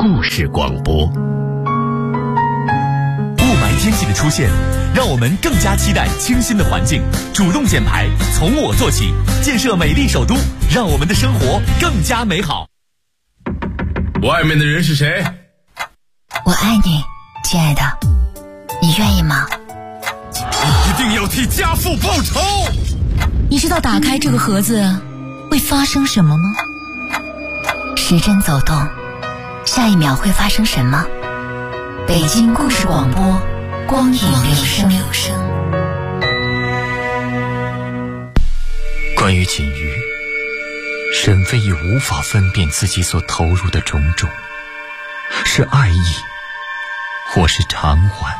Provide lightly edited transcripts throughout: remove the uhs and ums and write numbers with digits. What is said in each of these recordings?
故事广播。 雾霾天气的出现，让我们更加期待清新的环境。主动减排，从我做起，建设美丽首都，让我们的生活更加美好。 外面的人是谁？ 我爱你，亲爱的，你愿意吗？ 一定要替家父报仇！ 你知道打开这个盒子会发生什么吗？时针走动，下一秒会发生什么？北京故事广播，光影留声。 关于锦瑜，沈飞已无法分辨自己所投入的种种，是爱意，或是偿还。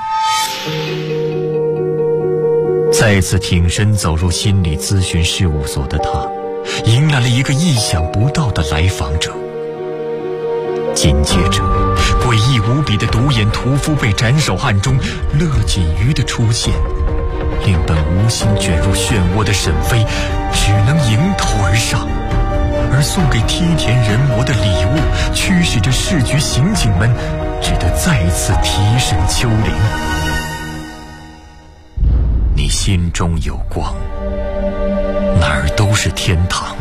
再次挺身走入心理咨询事务所的他，迎来了一个意想不到的来访者。紧接着，诡异无比的独眼屠夫被斩首案中乐锦瑜的出现，令本无心卷入漩涡的沈飞只能迎头而上，而送给梯田人魔的礼物驱使着市局刑警们只得再次提审秋玲。你心中有光，哪儿都是天堂。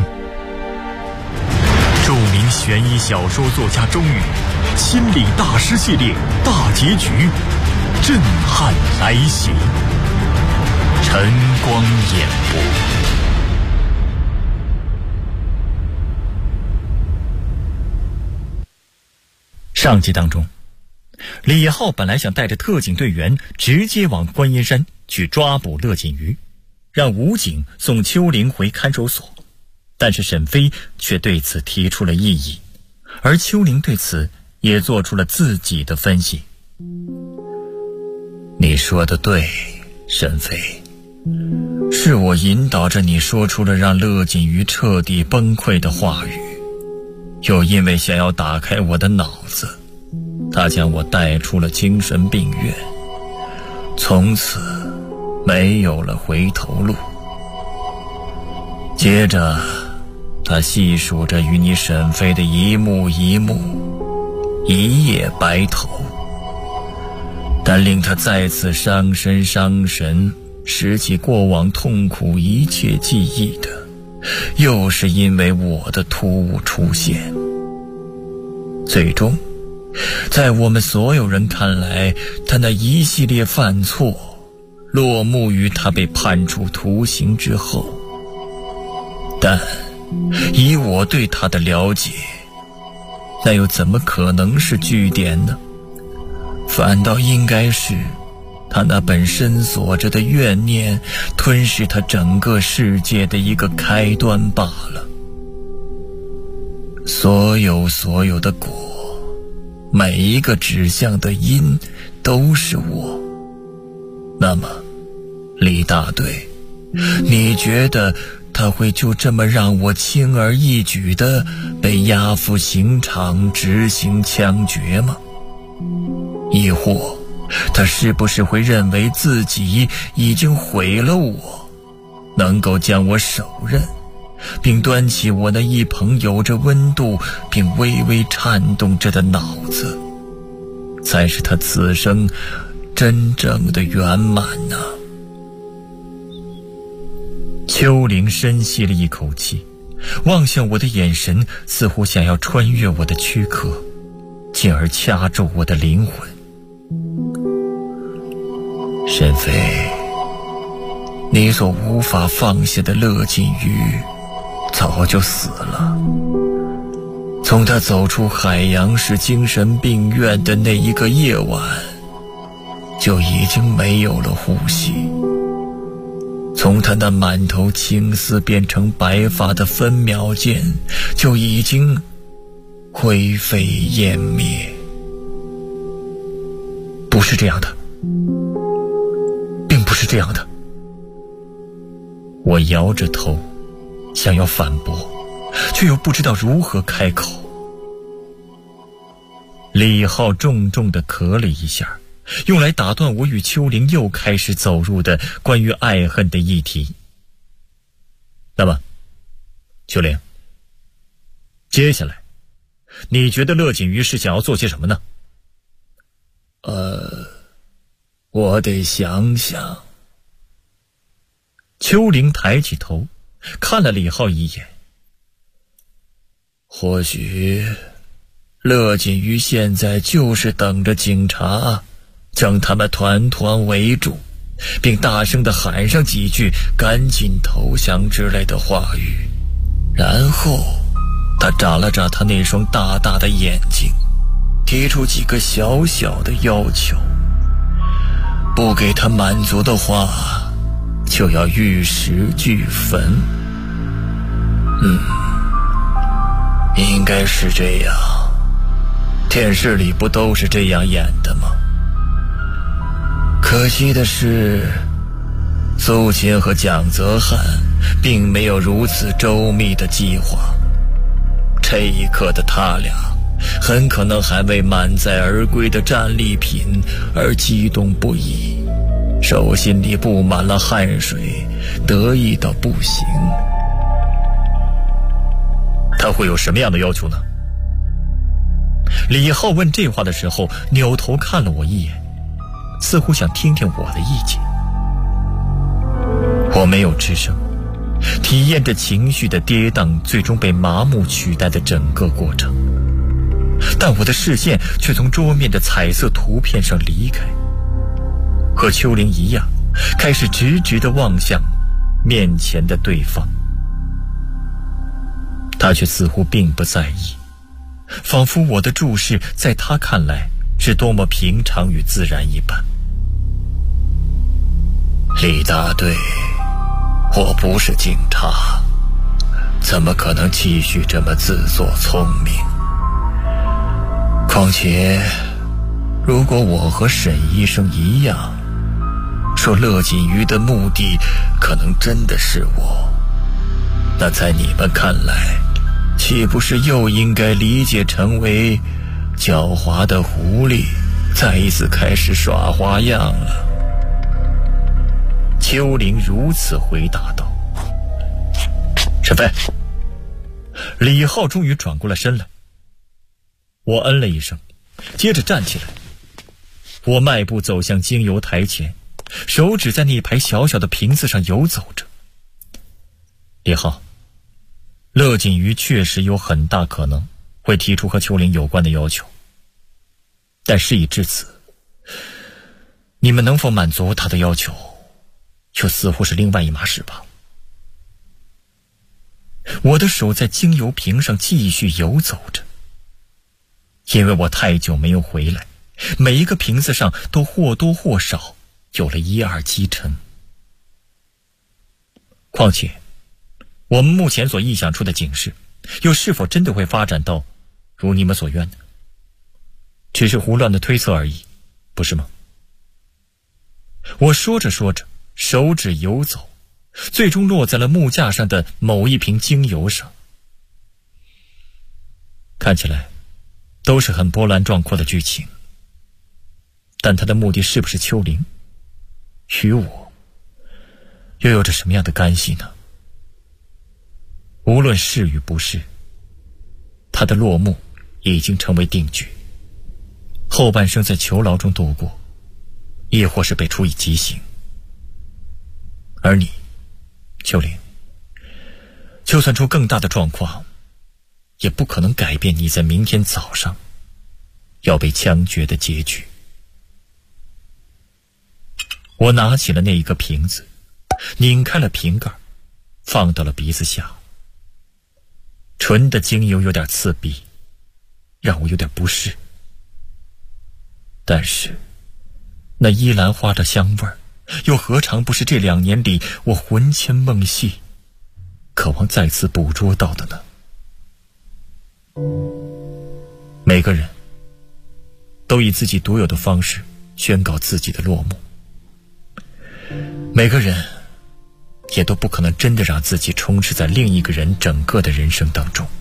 著名悬疑小说作家钟宇心理大师系列大结局震撼来袭，晨光演播。上集当中，李浩本来想带着特警队员直接往观音山去抓捕乐锦瑜，让武警送秋玲回看守所，但是沈飞却对此提出了异议，而秋玲对此也做出了自己的分析。你说的对，沈飞，是我引导着你说出了让乐锦瑜彻底崩溃的话语，又因为想要打开我的脑子，他将我带出了精神病院，从此没有了回头路。接着他细数着与你沈飞的一幕一幕，一夜白头，但令他再次伤身伤神，拾起过往痛苦一切记忆的，又是因为我的突兀出现。最终在我们所有人看来，他那一系列犯错落幕于他被判处徒刑之后，但以我对他的了解，那又怎么可能是据点呢？反倒应该是他那本深锁着的怨念吞噬他整个世界的一个开端罢了。所有的果，每一个指向的因都是我。那么李大队，你觉得他会就这么让我轻而易举地被押赴刑场执行枪决吗？亦或他是不是会认为自己已经毁了我，能够将我手刃，并端起我那一捧有着温度并微微颤动着的脑子，才是他此生真正的圆满呢？秋玲深吸了一口气，望向我的眼神似乎想要穿越我的躯壳，进而掐住我的灵魂。沈飞，你所无法放下的乐锦瑜早就死了。从他走出海洋市精神病院的那一个夜晚，就已经没有了呼吸。从他那满头青丝变成白发的分秒间，就已经灰飞烟灭。不是这样的，并不是这样的。我摇着头，想要反驳，却又不知道如何开口。李浩重重地咳了一下，用来打断我与秋玲又开始走入的关于爱恨的议题。那么，秋玲，接下来你觉得乐锦瑜是想要做些什么呢？ 我得想想。 秋玲抬起头，看了李浩一眼。 或许乐锦瑜现在就是等着警察将他们团团围住，并大声地喊上几句赶紧投降之类的话语，然后他眨了眨他那双大大的眼睛，提出几个小小的要求，不给他满足的话就要玉石俱焚。应该是这样，电视里不都是这样演的吗？可惜的是，苏秦和蒋泽汉并没有如此周密的计划。这一刻的他俩很可能还为满载而归的战利品而激动不已，手心里布满了汗水，得意到不行。 他会有什么样的要求呢？李浩问这话的时候，扭头看了我一眼，似乎想听听我的意见。我没有吱声，体验着情绪的跌宕最终被麻木取代的整个过程，但我的视线却从桌面的彩色图片上离开，和秋玲一样，开始直直地望向面前的对方。他却似乎并不在意，仿佛我的注视在他看来是多么平常与自然一般。 李大队，我不是警察，怎么可能继续这么自作聪明？况且，如果我和沈医生一样，说乐锦瑜的目的可能真的是我，那在你们看来，岂不是又应该理解成为狡猾的狐狸再一次开始耍花样了？ 秋玲如此回答道。沈飞。李浩终于转过了身来。我嗯了一声，接着站起来。我迈步走向精油台前，手指在那排小小的瓶子上游走着。李浩，乐锦瑜确实有很大可能会提出和秋玲有关的要求，但事已至此，你们能否满足他的要求，又似乎是另外一码事吧。我的手在精油瓶上继续游走着，因为我太久没有回来，每一个瓶子上都或多或少有了一二积尘。况且我们目前所臆想出的警示，又是否真的会发展到如你们所愿呢？只是胡乱的推测而已，不是吗？我说着说着，手指游走，最终落在了木架上的某一瓶精油上。看起来都是很波澜壮阔的剧情，但他的目的是不是秋玲，与我又有着什么样的干系呢？无论是与不是，他的落幕已经成为定局，后半生在囚牢中度过，亦或是被处以极刑。而你，秋玲，就算出更大的状况，也不可能改变你在明天早上要被枪决的结局。我拿起了那一个瓶子，拧开了瓶盖，放到了鼻子下。纯的精油有点刺鼻，让我有点不适，但是那依兰花的香味儿，又何尝不是这2年里我魂牵梦系，渴望再次捕捉到的呢？每个人都以自己独有的方式宣告自己的落幕，每个人也都不可能真的让自己充斥在另一个人整个的人生当中。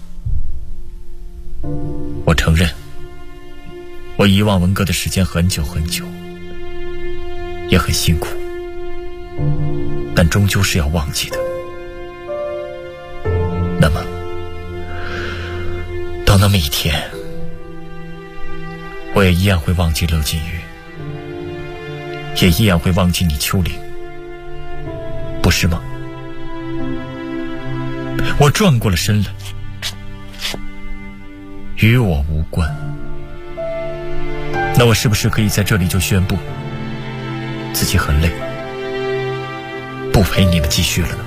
我承认，我遗忘文哥的时间很久很久，也很辛苦，但终究是要忘记的。那么到到那么一天，我也一样会忘记乐金鱼，也一样会忘记你秋玲，不是吗？我转过了身来，与我无关。那我是不是可以在这里就宣布自己很累，不陪你们继续了呢？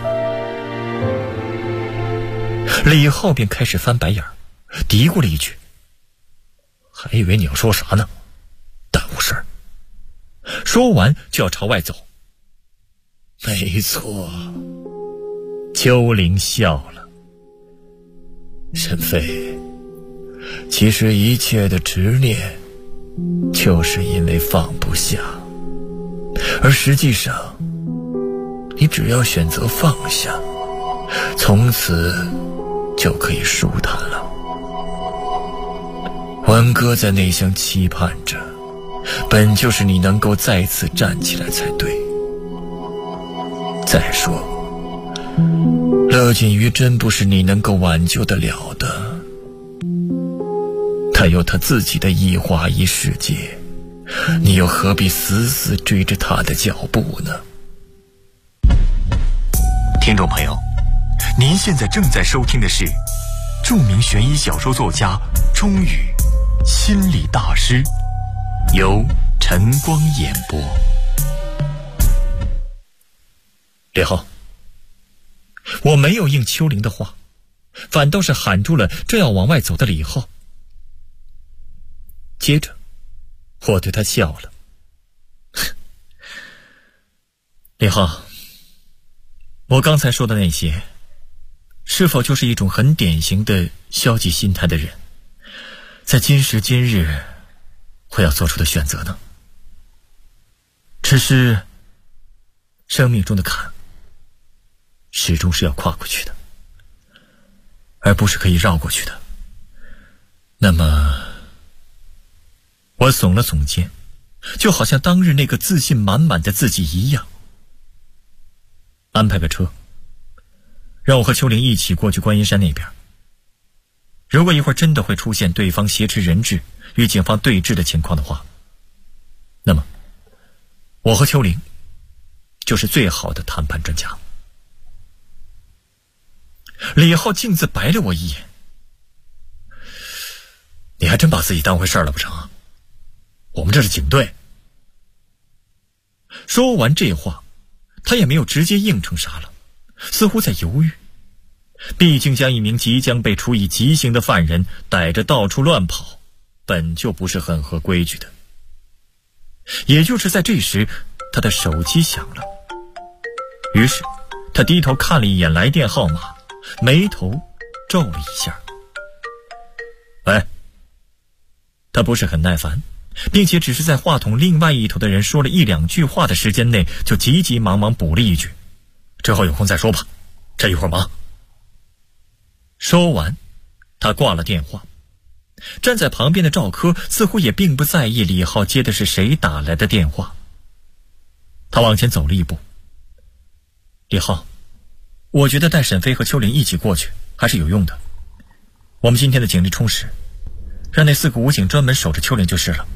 李浩便开始翻白眼，嘀咕了一句，还以为你要说啥呢，耽误事儿。说完就要朝外走。没错，秋玲笑了。沈飞，其实一切的执念就是因为放不下，而实际上你只要选择放下，从此就可以舒坦了。文哥在内心期盼着，本就是你能够再次站起来才对。再说，乐锦瑜真不是你能够挽救得了的，他有他自己的一花一世界，你又何必死死追着他的脚步呢？ 听众朋友，您现在正在收听的是著名悬疑小说作家钟宇心理大师，由晨光演播。 李浩，我没有应秋玲的话，反倒是喊住了正要往外走的李浩。接着我对他笑了。李浩，我刚才说的那些是否就是一种很典型的消极心态的人在今时今日会要做出的选择呢？只是生命中的坎始终是要跨过去的，而不是可以绕过去的。那么我耸了耸肩，就好像当日那个自信满满的自己一样。安排个车，让我和秋玲一起过去观音山那边。如果一会儿真的会出现对方挟持人质与警方对峙的情况的话，那么我和秋玲就是最好的谈判专家。李浩径自白了我一眼，你还真把自己当回事了不成？我们这是警队。说完这话，他也没有直接应承啥了，似乎在犹豫。毕竟将一名即将被处以极刑的犯人逮着到处乱跑，本就不是很合规矩的。也就是在这时，他的手机响了，于是他低头看了一眼来电号码，眉头皱了一下。喂。他不是很耐烦，并且只是在话筒另外一头的人说了一两句话的时间内，就急急忙忙补了一句，之后有空再说吧，这一会儿忙。说完他挂了电话。站在旁边的赵科似乎也并不在意李浩接的是谁打来的电话。他往前走了一步。李浩，我觉得带沈飞和秋玲一起过去还是有用的。我们今天的警力充实，让那4个武警专门守着秋玲就是了。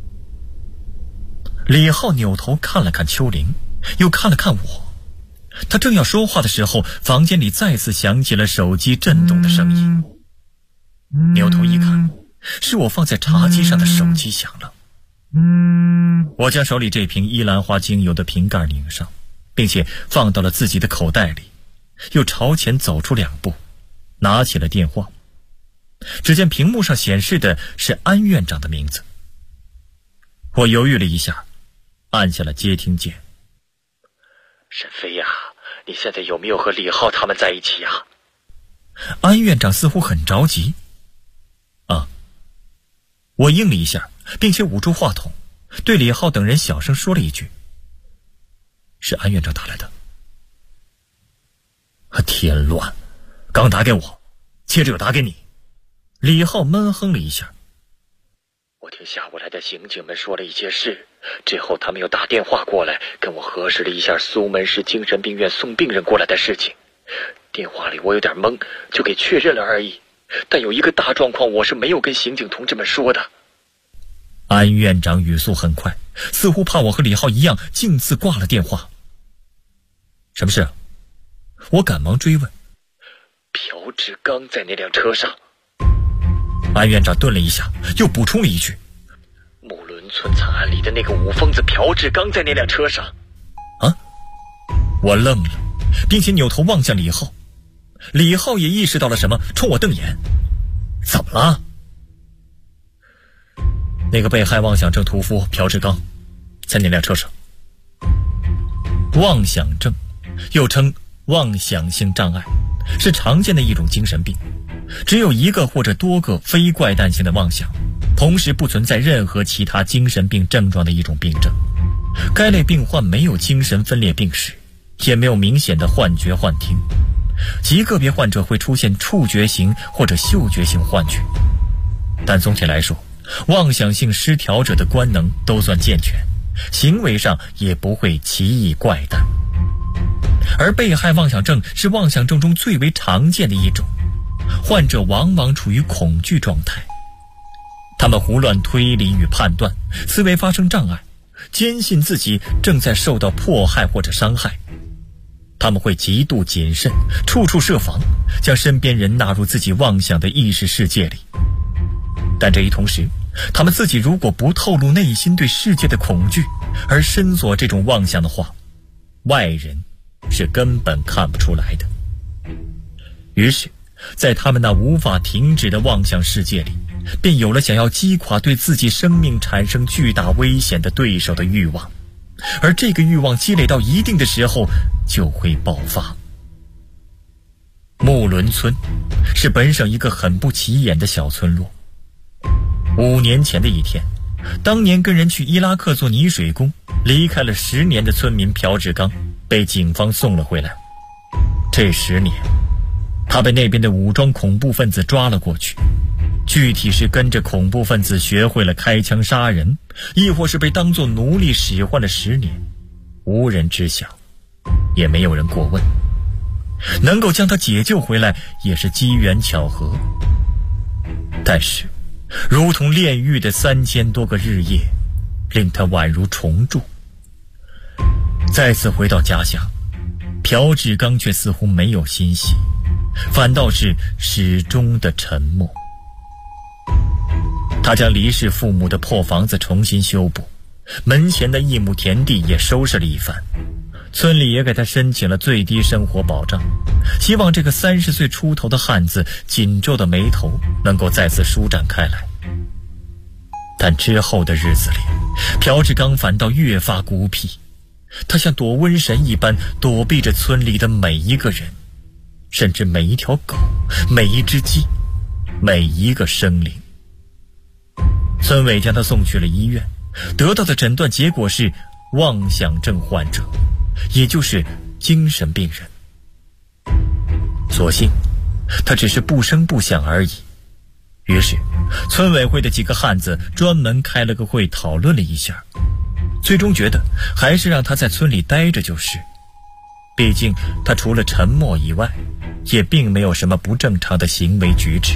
李浩扭头看了看秋玲，又看了看我。他正要说话的时候，房间里再次响起了手机震动的声音。扭头一看，是我放在茶几上的手机响了。我将手里这瓶依兰花精油的瓶盖拧上，并且放到了自己的口袋里，又朝前走出2步，拿起了电话。只见屏幕上显示的是安院长的名字。我犹豫了一下，按下了接听键。沈飞呀，你现在有没有和李浩他们在一起呀？安院长似乎很着急。啊，我应了一下，并且捂住话筒，对李浩等人小声说了一句：是安院长打来的。添乱，刚打给我，接着又打给你。李浩闷哼了一下。我听下午来的刑警们说了一些事，之后他们又打电话过来跟我核实了一下苏门市精神病院送病人过来的事情。电话里我有点懵，就给确认了而已。 但有一个大状况我是没有跟刑警同志们说的。 安院长语速很快，似乎怕我和李浩一样径自挂了电话。什么事？我赶忙追问。 朴志刚在那辆车上。 安院长顿了一下，又补充了一句： 木伦村惨案里的那个五疯子朴志刚在那辆车上。 啊！我愣了，并且扭头望向李浩。李浩也意识到了什么，冲我瞪眼。怎么了？那个被害妄想症屠夫朴志刚在那辆车上。妄想症又称妄想性障碍，是常见的一种精神病，只有一个或者多个非怪诞性的妄想，同时不存在任何其他精神病症状的一种病症。该类病患没有精神分裂病史，也没有明显的幻觉幻听，极个别患者会出现触觉型或者嗅觉型幻觉，但总体来说，妄想性失调者的官能都算健全，行为上也不会奇异怪诞。而被害妄想症是妄想症中最为常见的一种，患者往往处于恐惧状态，他们胡乱推理与判断，思维发生障碍，坚信自己正在受到迫害或者伤害。他们会极度谨慎，处处设防，将身边人纳入自己妄想的意识世界里。但这一同时，他们自己如果不透露内心对世界的恐惧，而深锁这种妄想的话，外人是根本看不出来的。于是在他们那无法停止的妄想世界里，便有了想要击垮对自己生命产生巨大危险的对手的欲望，而这个欲望积累到一定的时候就会爆发。木伦村是本省一个很不起眼的小村落。5年前的一天，当年跟人去伊拉克做泥水工，离开了10年的村民朴志刚被警方送了回来。这10年，他被那边的武装恐怖分子抓了过去，具体是跟着恐怖分子学会了开枪杀人，亦或是被当作奴隶使唤了10年，无人知晓，也没有人过问。能够将他解救回来也是机缘巧合，但是如同炼狱的3000多个日夜，令他宛如重铸。再次回到家乡，朴志刚却似乎没有欣喜，反倒是始终的沉默。他将离世父母的破房子重新修补，门前的一亩田地也收拾了一番，村里也给他申请了最低生活保障，希望这个30岁出头的汉子紧皱的眉头能够再次舒展开来。但之后的日子里，朴志刚反倒越发孤僻，他像躲瘟神一般躲避着村里的每一个人，甚至每一条狗，每一只鸡，每一个生灵。村委将他送去了医院，得到的诊断结果是妄想症患者，也就是精神病人。所幸他只是不声不响而已。于是村委会的几个汉子专门开了个会讨论了一下，最终觉得还是让他在村里待着就是，毕竟他除了沉默以外，也并没有什么不正常的行为举止。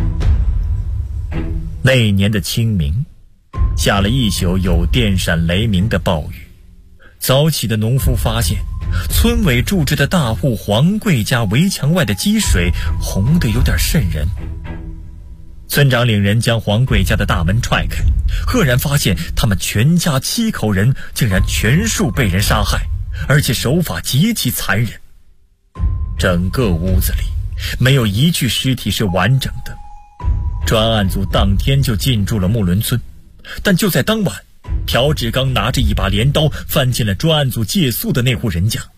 那一年的清明，下了一宿有电闪雷鸣的暴雨。早起的农夫发现村委住着的大户黄贵家围墙外的积水红得有点瘆人。村长领人将黄贵家的大门踹开，赫然发现他们全家7口人竟然全数被人杀害，而且手法极其残忍。整个屋子里没有一具尸体是完整的。专案组当天就进驻了木伦村，但就在当晚，朴志刚拿着一把镰刀翻进了专案组借宿的那户人家。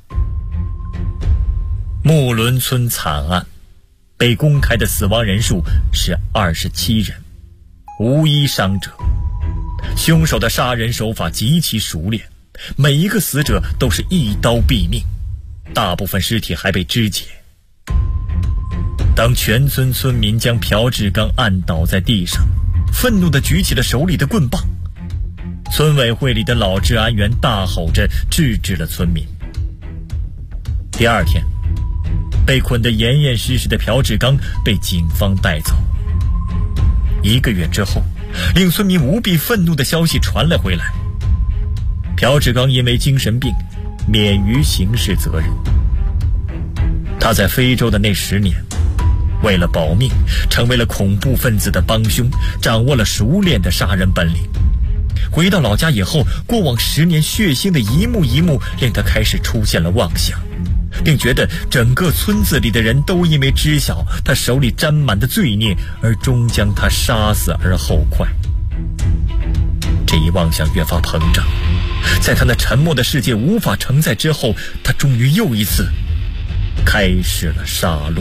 木伦村惨案被公开的死亡人数是27人，无一伤者。凶手的杀人手法极其熟练，每一个死者都是一刀毙命，大部分尸体还被肢解。当全村村民将朴志刚按倒在地上，愤怒地举起了手里的棍棒，村委会里的老治安员大吼着制止了村民。第二天， 被捆得严严实实的朴志刚被警方带走。1个月之后，令村民无比愤怒的消息传了回来，朴志刚因为精神病免于刑事责任。他在非洲的那10年，为了保命，成为了恐怖分子的帮凶，掌握了熟练的杀人本领。回到老家以后，过往10年血腥的一幕一幕令他开始出现了妄想，并觉得整个村子里的人都因为知晓他手里沾满的罪孽而终将他杀死而后快。这一妄想越发膨胀，在他那沉默的世界无法承载之后，他终于又一次开始了杀戮。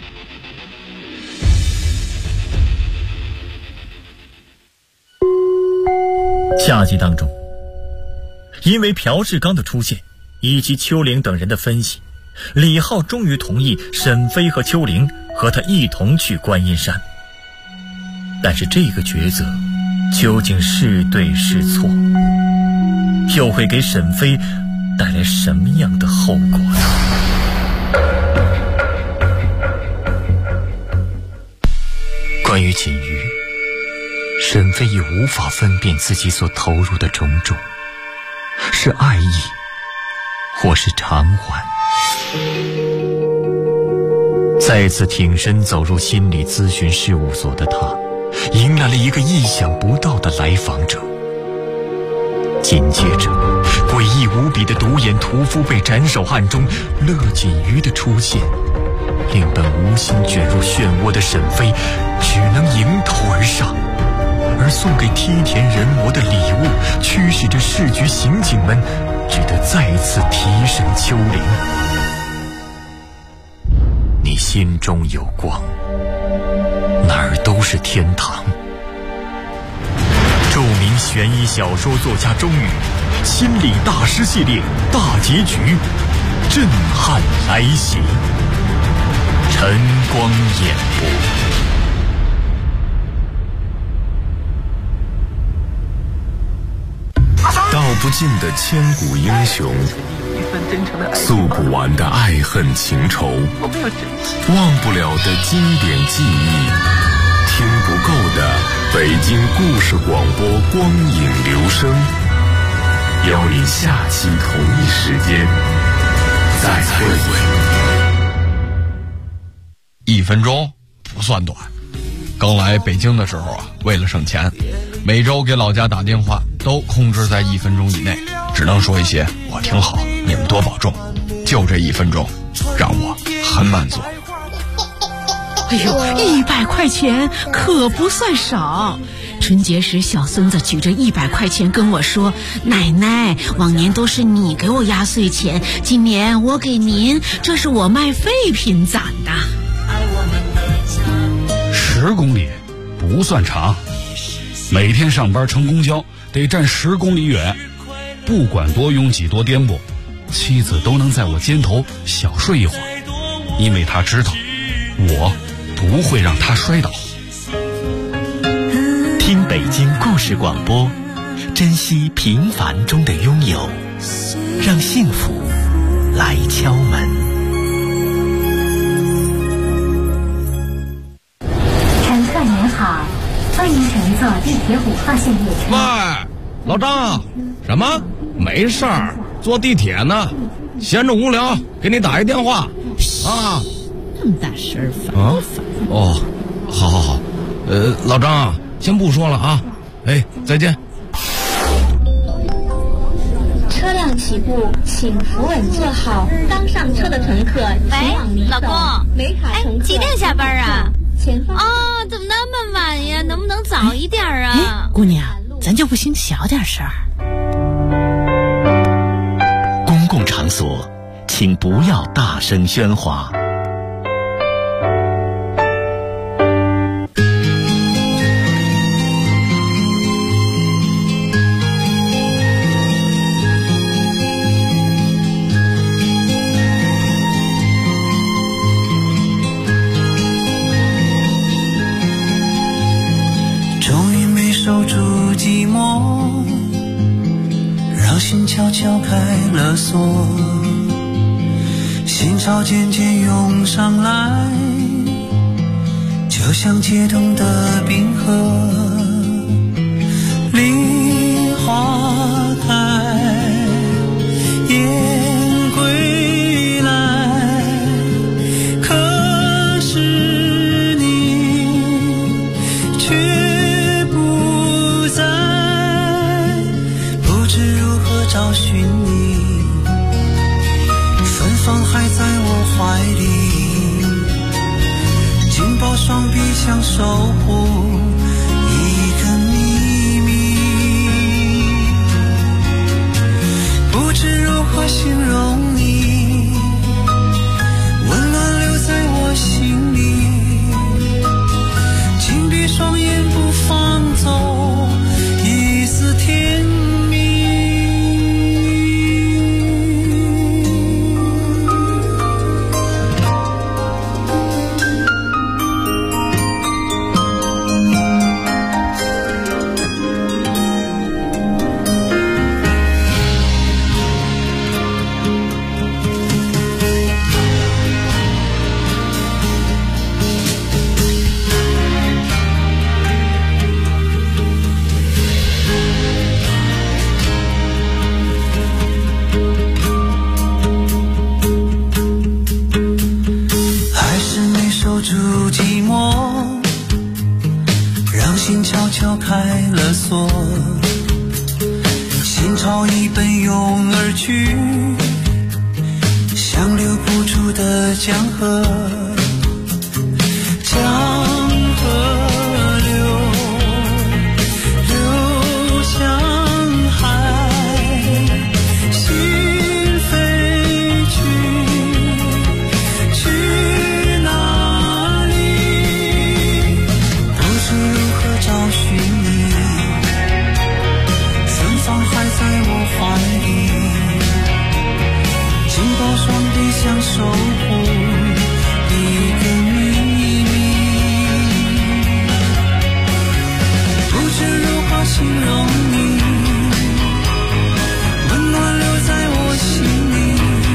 下集当中，因为朴志刚的出现以及秋玲等人的分析，李浩终于同意沈飞和秋玲和他一同去观音山。但是这个抉择究竟是对是错，又会给沈飞带来什么样的后果呢？ 关于锦瑜，沈飞已无法分辨自己所投入的种种，是爱意或是偿还。再次挺身走入心理咨询事务所的他，迎来了一个意想不到的来访者。紧接着，诡异无比的独眼屠夫被斩首案中乐锦瑜的出现，令本无心卷入漩涡的沈飞只能迎头而上，而送给梯田人魔的礼物驱使着市局刑警们只得再次提审秋玲。你心中有光，哪儿都是天堂。著名悬疑小说作家钟宇心理大师系列大结局震撼来袭，晨光演播。 道不尽的千古英雄，诉不完的爱恨情仇，忘不了的经典记忆，听不够的北京故事广播光影留声。邀你下期同一时间再会。 1分钟不算短。刚来北京的时候啊，为了省钱，每周给老家打电话都控制在1分钟以内，只能说一些我挺好，你们多保重。就这1分钟，让我很满足。 哎呦，100块钱可不算少。春节时，小孙子举着100块钱跟我说：“奶奶，往年都是你给我压岁钱，今年我给您，这是我卖废品攒的。 ”10公里不算长，每天上班乘公交得站10公里远，不管多拥挤多颠簸，妻子都能在我肩头小睡一会儿，因为她知道我不会让她摔倒。 听北京故事广播，珍惜平凡中的拥有，让幸福来敲门。 乘客您好，欢迎乘坐地铁5号线列车。 喂，老张，什么？没事儿，坐地铁呢，闲着无聊，给你打一电话啊。 那么大声，烦不烦？ 哦，好，老张，先不说了啊，哎，再见。 车辆起步，请扶稳坐好。刚上车的乘客，请往里走。 老公， 没卡乘客， 几点下班啊？ 前方怎么那么晚呀？能不能早一点啊？ 姑娘，咱就不行小点声儿。 公共场所，请不要大声喧哗。 守住寂寞，让心悄悄开了锁， 心潮渐渐涌上来，就像解冻的冰河，梨花开，燕归来，可是你却不在，不知如何找寻你，芬芳还在我怀里，紧抱双臂想守护一个秘密，不知如何形容你，温暖留在我心里，紧闭双眼不放走一丝甜蜜。悄开了锁，心潮已奔涌而去，像留不住的江河，江河流向海，心飞去哪里？不知如何找寻你，芬芳还在我怀里，紧抱双臂想守护一个秘密，不知如何形容你，温暖留在我心里，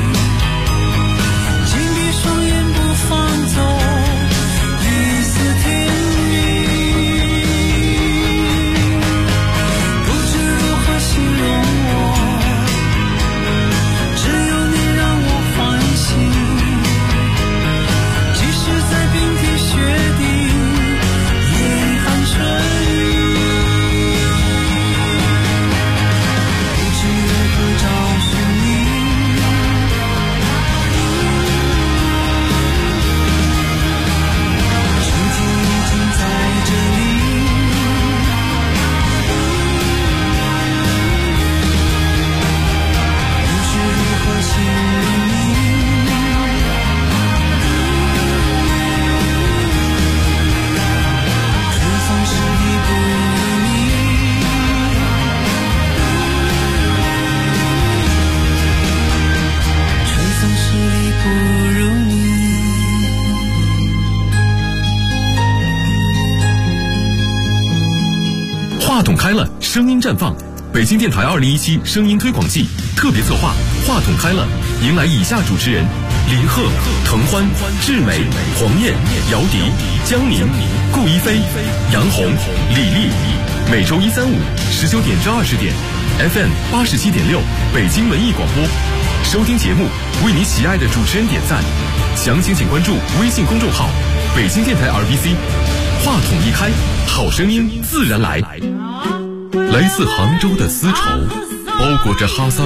紧闭双眼不放走一丝甜蜜，不知如何形容我，只有你让我欢喜，即使在冰天雪地严寒春雨，不知如何找寻你，春天已经在这里，不知如何形容你，春风十里不如你，春风十里不如你。 话筒开了，声音绽放。北京电台2017声音推广季特别策划话筒开了，迎来以下主持人：林鹤、滕欢、志美、黄燕、姚笛、江宁、顾一飞、杨红、李丽。每周1、3、5 19点至20点 ，FM 87.6北京文艺广播。收听节目，为你喜爱的主持人点赞。详情请关注微信公众号“北京电台 RBC”。话筒一开，好声音自然来。来自杭州的丝绸，包裹着哈萨